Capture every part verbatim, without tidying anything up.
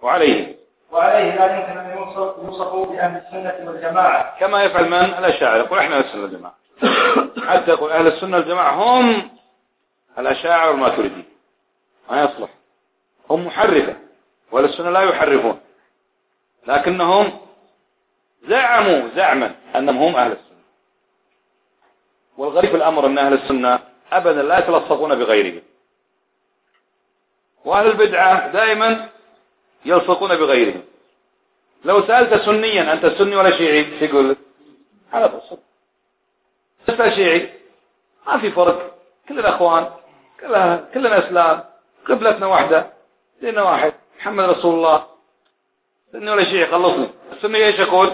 وعليه وعليه لا يمكن أن يوصفوا بأهل السنة والجماعة كما يفعل من الأشاعرة، يقول إحنا أهل السنة والجماعة، حتى يقول أهل السنة والجماعة هم الأشاعرة والماتريدية، ما يصلح، هم محرفة، وأهل السنة لا يحرفون، لكنهم زعموا زعما أنهم هم أهل السنة. والغريب الأمر أن أهل السنة أبدا لا يتلصقون بغيرهم، وأهل البدعة دائما يلصقون بغيرهم. لو سألت سنيا أنت سني ولا شيعي يقول لك على تصل، تسأل شيعي ما في فرق، كلنا أخوان، كلنا, كلنا إسلام، قبلتنا واحدة، ديننا واحد، محمد رسول الله، سني ولا شيعي خلصني. السني ايش يقول؟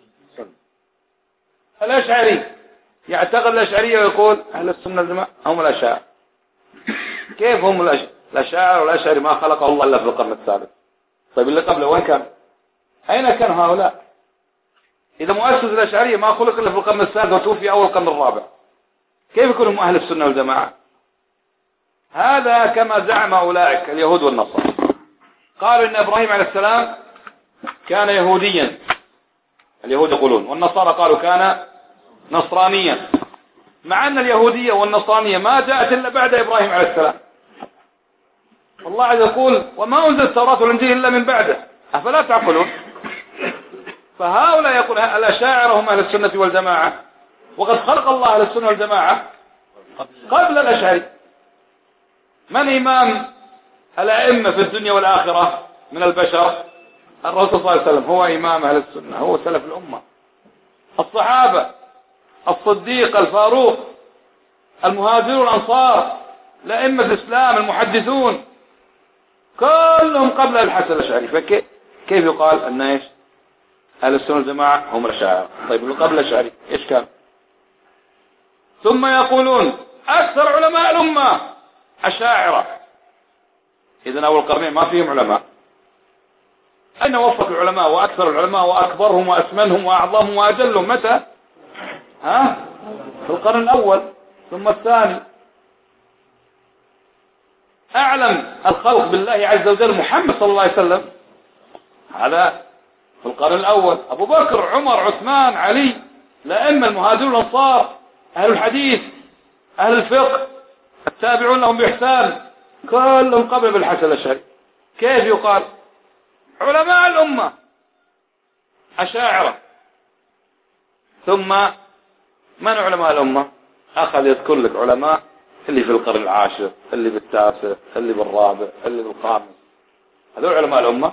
الأشعري يعتقد الأشعرية ويقول أهل السنة والجماعة هم الأشاعرة. كيف هم الأشاعرة والأشعري ما خلقه الله إلا في القرن الثالث؟ طيب اللي قبله وين كان؟ أين كان هؤلاء؟ إذا مؤسس الأشعرية ما خلق إلا في القرن الثالث وتوفي أول القرن الرابع، كيف يكونوا هم أهل السنة والجماعة؟ هذا كما زعم أولئك اليهود والنصارى، قالوا إن إبراهيم عليه السلام كان يهوديا، اليهود يقولون، والنصارى قالوا كان نصرانيا، مع أن اليهودية والنصرانية ما جاءت إلا بعد إبراهيم عليه السلام. الله عز يقول وما أنزل التوراة والإنجيل إلا من بعده، أفلا تعقلون؟ فهؤلاء يقول الأشاعرة هم أهل السنة والجماعة، وقد خلق الله أهل السنة والجماعة قبل الأشعري. من إمام الأئمة في الدنيا والآخرة من البشر؟ الرسول صلى الله عليه وسلم هو إمام أهل السنة، هو سلف الأمة. الصحابة، الصديق، الفاروق، المهاجرون، الأنصار، لأئمة الإسلام، المحدثون، كلهم قبل الحسن الأشعري. فكيف كيف يقال أن إيش أهل السنة والجماعة هم الأشاعرة؟ طيب قبل الأشعري إيش كان؟ ثم يقولون أكثر علماء الأمة أشاعرة. إذن أول القرنين ما فيهم علماء. أين وفق العلماء وأكثر العلماء وأكبرهم وأثمنهم وأعظمهم وأجلهم؟ متى؟ ها؟ في القرن الأول ثم الثاني. أعلم الخلق بالله عز وجل محمد صلى الله عليه وسلم، هذا في القرن الأول. أبو بكر، عمر، عثمان، علي، الأئمة المهاجرون الأنصار، أهل الحديث، أهل الفقه، التابعون لهم بإحسان، كلهم قبل بالحسن الأشعري. كيف يقال علماء الأمة أشاعرة؟ ثم من علماء الأمة؟ أخذ يذكر لك علماء اللي في القرن العاشر، اللي بالتاسع، اللي بالرابع، اللي بالخامس، هذول علماء الأمة.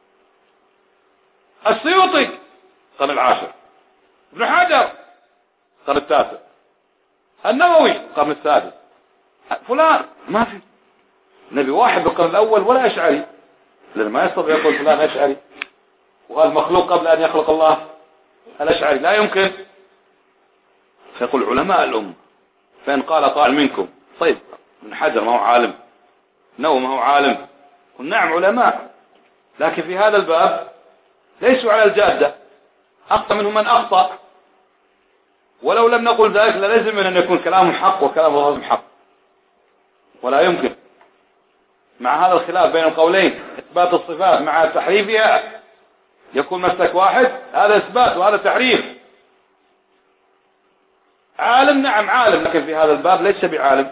السيوطي القرن العاشر، ابن حجر القرن التاسع، النووي القرن السادس، فلان. ما في نبي واحد بالقرن الأول ولا أشعري، لأنه ما يستطيع يقول فلان أشعري وقال مخلوق قبل أن يخلق الله الأشعري، لا يمكن. فيقول علماء الأمة. فإن قال قائل منكم طيب ابن حجر ما هو عالم، نووي ما هو عالم، قل نعم علماء، لكن في هذا الباب ليسوا على الجادة، أخطأ منهم من أخطأ، ولو لم نقل ذلك للازم أن يكون كلامهم حق وكلام الرسول حق، ولا يمكن مع هذا الخلاف بين القولين إثبات الصفات مع تحريفها يكون مسلك واحد، هذا إثبات وهذا تحريف. عالم نعم عالم، لكن في هذا الباب ليس بعالم.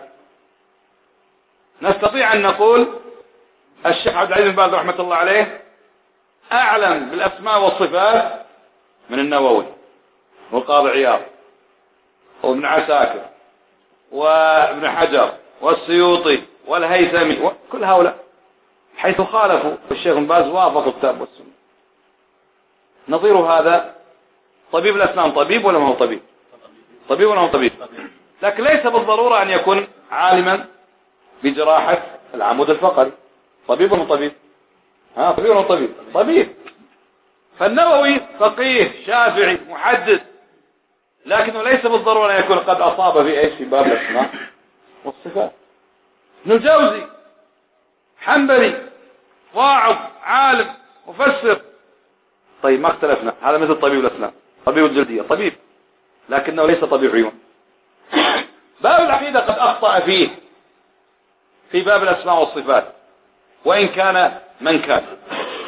نستطيع أن نقول الشيخ عبد العزيز بن باز رحمة الله عليه أعلم بالأسماء والصفات من النووي والقاضي عياض وابن عساكر وابن حجر والسيوطي والهيثمي وكل هؤلاء، حيث خالفوا الشيخ بن باز وافقوا الكتاب والسنة. نظير هذا طبيب الأسنان، طبيب ولا ما هو طبيب؟ طبيب ولا ما هو طبيب؟ لكن ليس بالضرورة أن يكون عالما بجراحة العمود الفقري. طبيب ولا طبيب؟ ها طبيب ولا طبيب؟ طبيب. فالنووي فقيه شافعي محدث، لكنه ليس بالضرورة أن يكون قد أصاب في ايش في باب الأسماء والصفات. ابن الجوزي حنبلي واعظ عالم مفسر، طيب ما اختلفنا، هذا مثل طبيب الأسنان، طبيب الجلدية طبيب، لكنه ليس طبيب عيون. باب العقيدة قد أخطأ فيه في باب الأسماء والصفات، وإن كان من كان،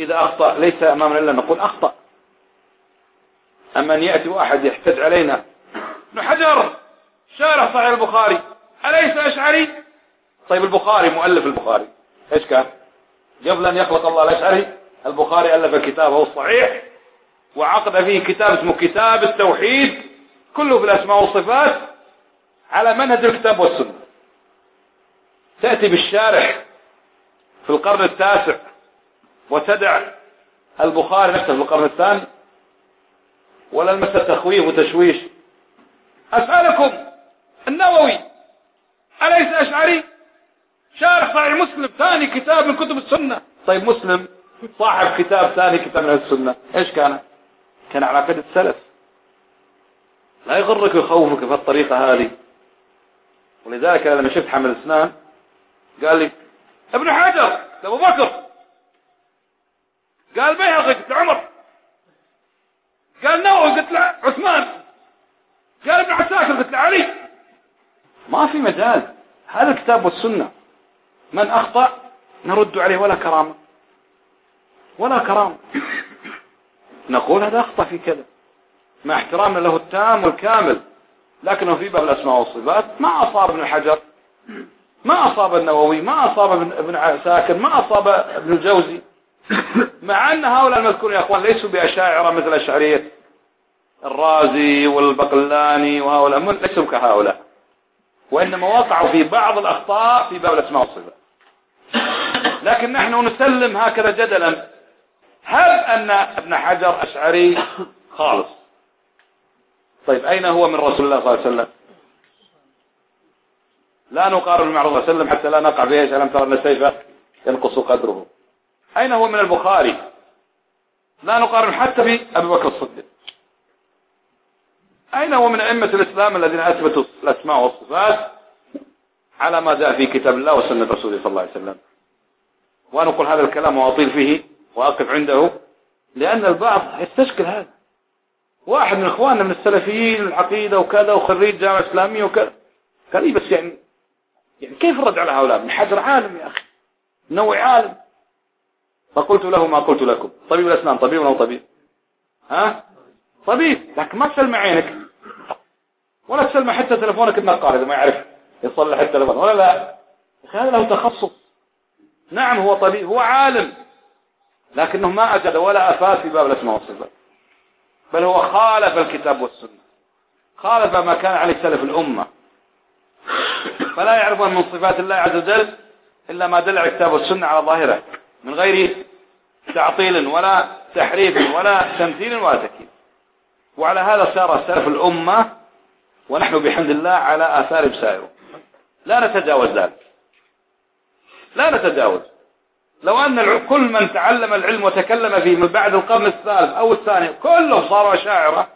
إذا أخطأ ليس أمامنا إلا نقول أخطأ. أما أن يأتي واحد يحتج علينا ابن حجر شارح صحيح البخاري أليس أشعري؟ طيب البخاري مؤلف البخاري إيش كان؟ قبل أن يخلق الله الأشعري البخاري ألف كتابه الصحيح وعقد فيه كتاب اسمه كتاب التوحيد كله في الأسماء والصفات على منهج الكتاب والسنة. تأتي بالشارح في القرن التاسع وتدع البخاري نفسه في القرن الثاني، ولا المسألة تخويف وتشويش. أسألكم النووي أليس أشعري؟ شارح صحيح مسلم ثاني كتاب من كتب السنة. طيب مسلم صاحب كتاب ثاني كتاب من السنة إيش كان؟ كان على عقيدة السلف. لا يغرك ويخوفك في الطريقة هذه. ولذلك لما شفت حمل الأسنان قال لي ابن حجر أبو بكر، قال بيهقي قلت عمر، قال نووي قلت له عثمان، قال ابن عساكر قلت له علي. ما في مجال. هذا الكتاب والسنة من أخطأ نرد عليه ولا كرامة ولا كرامة. نقول هذا أخطأ في كذا مع احترامنا له التام والكامل، لكنه في باب الأسماء والصفات ما أصاب ابن حجر، ما أصاب النووي، ما أصاب ابن عساكر، ما أصاب ابن الجوزي، مع أن هؤلاء المذكورين يا أخوان ليسوا بأشاعرة مثل أشعرية الرازي والبقلاني وهؤلاء، ليسوا كهؤلاء، وإنما وقعوا في بعض الأخطاء في باب الأسماء والصفات. لكن نحن نسلم هكذا جدلا هل أن ابن حجر أشعري خالص؟ طيب أين هو من رسول الله صلى الله عليه وسلم؟ لا نقارن مع رسول الله صلى الله عليه وسلم حتى لا نقع فيه ألم ترى أن السيف ينقص قدره. أين هو من البخاري؟ لا نقارن حتى بأبي بكر الصديق. أين هو من أئمة الإسلام الذين أثبتوا الأسماء والصفات على ما جاء في كتاب الله وسنة رسوله صلى الله عليه وسلم؟ وأنا أقول هذا الكلام وأطيل فيه وأقف عنده لأن البعض يستشكل هذا. واحد من إخواننا من السلفيين العقيدة وكذا وخريج جامعة إسلامية وكذا قال لي بس يعني يعني كيف الرد على هؤلاء؟ ابن حجر عالم يا أخي، نووي عالم. فقلت له ما قلت لكم، طبيب الأسنان طبيب ولا طبيب؟ ها؟ طبيب، لكن ما تسلم عينك ولا تسلم حتى تلفونك النقال إذا ما يعرف يصلح التلفون ولا لا. هذا له تخصص. نعم هو طبيب، هو عالم، لكنه ما أجد ولا أفاد في باب الأسماء والصفات، بل هو خالف الكتاب والسنة، خالف ما كان عليه سلف الأمة، فلا يعرفون من صفات الله عز وجل إلا ما دل على الكتاب والسنة على ظاهره من غير تعطيل ولا تحريف ولا تمثيل ولا تكييف. وعلى هذا سار سلف الأمة ونحن بحمد الله على آثار سائره، لا نتجاوز ذلك، لا نتجاوز. لو أن كل من تعلم العلم وتكلم فيه من بعد القرن الثالث أو الثاني كله صاروا أشاعرة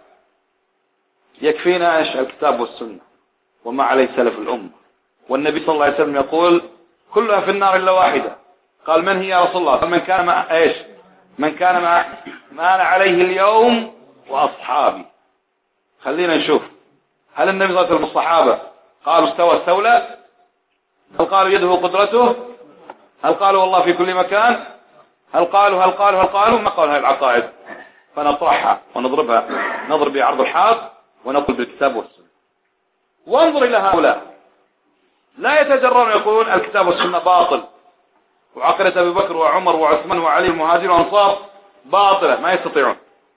يكفينا ايش؟ الكتاب والسنة وما عليه سلف الأمة. والنبي صلى الله عليه وسلم يقول كلها في النار إلا واحدة. قال من هي يا رسول الله؟ قال من كان مع ايش؟ من كان مع ما أنا عليه اليوم وأصحابي. خلينا نشوف هل النبي صلى الله عليه وسلم الصحابة قالوا استوى استولى؟ هل قالوا يده قدرته؟ هل قالوا والله في كل مكان؟ هل قالوا هل قالوا هل قالوا؟ ما قالوا هذه العقائد، فنطرحها ونضربها نضرب بعرض الحائط ونقول بالكتاب والسنة. وانظر إلى هؤلاء لا يتجرؤون يقولون الكتاب والسنة باطل وعقيدة أبي بكر وعمر وعثمان وعلي المهاجرين والأنصار باطلة، ما يستطيعون.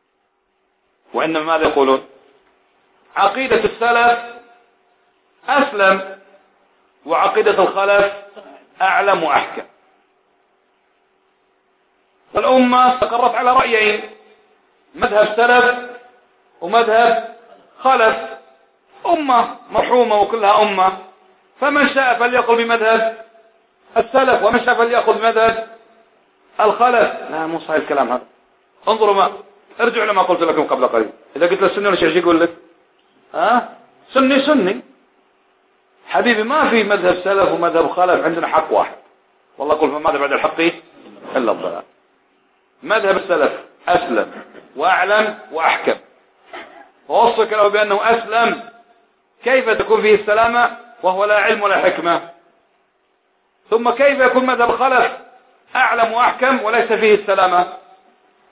وإنما ماذا يقولون؟ عقيدة السلف أسلم وعقيدة الخلف أعلم وأحكم. والأمة استقرت على رأيين، مذهب سلف ومذهب خلف. أمة مرحومة وكلها أمة، فمن شاء فليقل بمذهب السلف ومن شاء فليقل بمذهب الخلف. لا مو صحيح الكلام هذا. انظروا ما ارجعوا لما قلت لكم قبل قليل. إذا قلت للسني ولا شيء يقول لك ها سني سني حبيبي، ما في مذهب سلف ومذهب خلف، عندنا حق واحد. والله قل فماذا بعد الحق إلا الضلال. مذهب السلف أسلم وأعلم وأحكم، ووصفك له بأنه أسلم. كيف تكون فيه السلامة وهو لا علم ولا حكمة؟ ثم كيف يكون مذهب الخلف أعلم وأحكم وليس فيه السلامة؟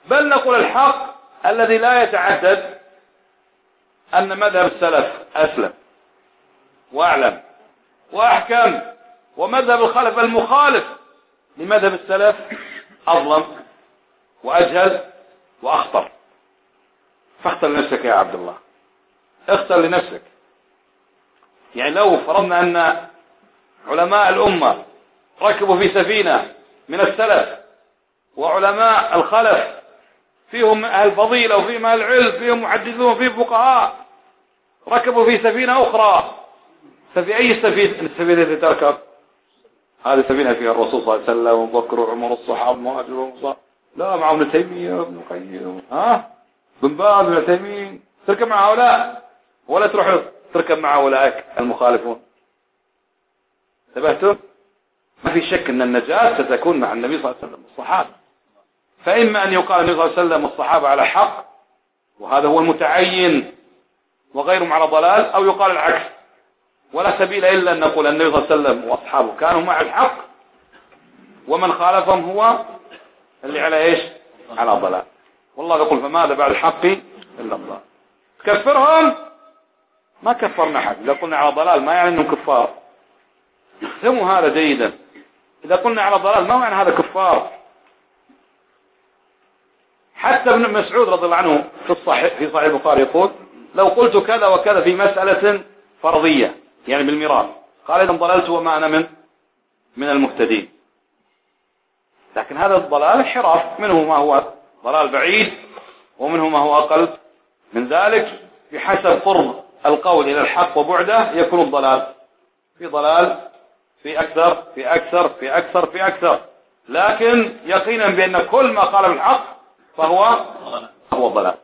بل نقول الحق الذي لا يتعدد أن مذهب السلف أسلم وأعلم وأحكم، ومذهب الخلف المخالف لمذهب السلف أظلم وأجهل وأخطر. فاختر لنفسك يا عبد الله، اختر لنفسك. يعني لو فرضنا أن علماء الأمة ركبوا في سفينة من السلف، وعلماء الخلف فيهم أهل فضيلة وفيهم أهل علم، فيهم محدثون وفيهم فقهاء، ركبوا في سفينة أخرى، ففي أي السفينة التي تركب؟ هذه السفينة فيها الرسول صلى الله عليه وسلم وأبو بكر وعمر الصحابة مهاجر وأنصار. لا، معهم ابن تيمية وابن القيم، ها بن باز وابن تيمية، تركب مع هؤلاء ولا تروح تركب مع أولئك المخالفون؟ انتبهتم؟ ما في شك أن النجاة ستكون مع النبي صلى الله عليه وسلم والصحابة. فإما أن يقال النبي صلى الله عليه وسلم والصحابة على حق وهذا هو المتعين وغيرهم على ضلال، أو يقال العكس، ولا سبيل إلا أن نقول النبي صلى الله عليه وسلم وأصحابه كانوا مع الحق، ومن خالفهم هو اللي على إيش؟ على ضلال. والله يقول فماذا بعد الحق إلا الضلال. تكفرهم؟ ما كفرنا أحد. إذا قلنا على ضلال ما يعني أنهم كفار. افهموا هذا جيدا. إذا قلنا على ضلال ما معنى هذا كفار. حتى ابن مسعود رضي الله عنه في الصحيح في صحيح البخاري يقول لو قلت كذا وكذا في مسألة فرضية يعني بالميراث، قال إذا ضللت وما أنا من من المهتدين. لكن هذا الضلال انحراف، منه ما هو ضلال بعيد ومنه ما هو أقل من ذلك، بحسب قرب القول إلى الحق وبعده يكون الضلال. في ضلال في أكثر في أكثر في أكثر في أكثر، لكن يقينا بأن كل ما قال بالحق فهو هو ضلال.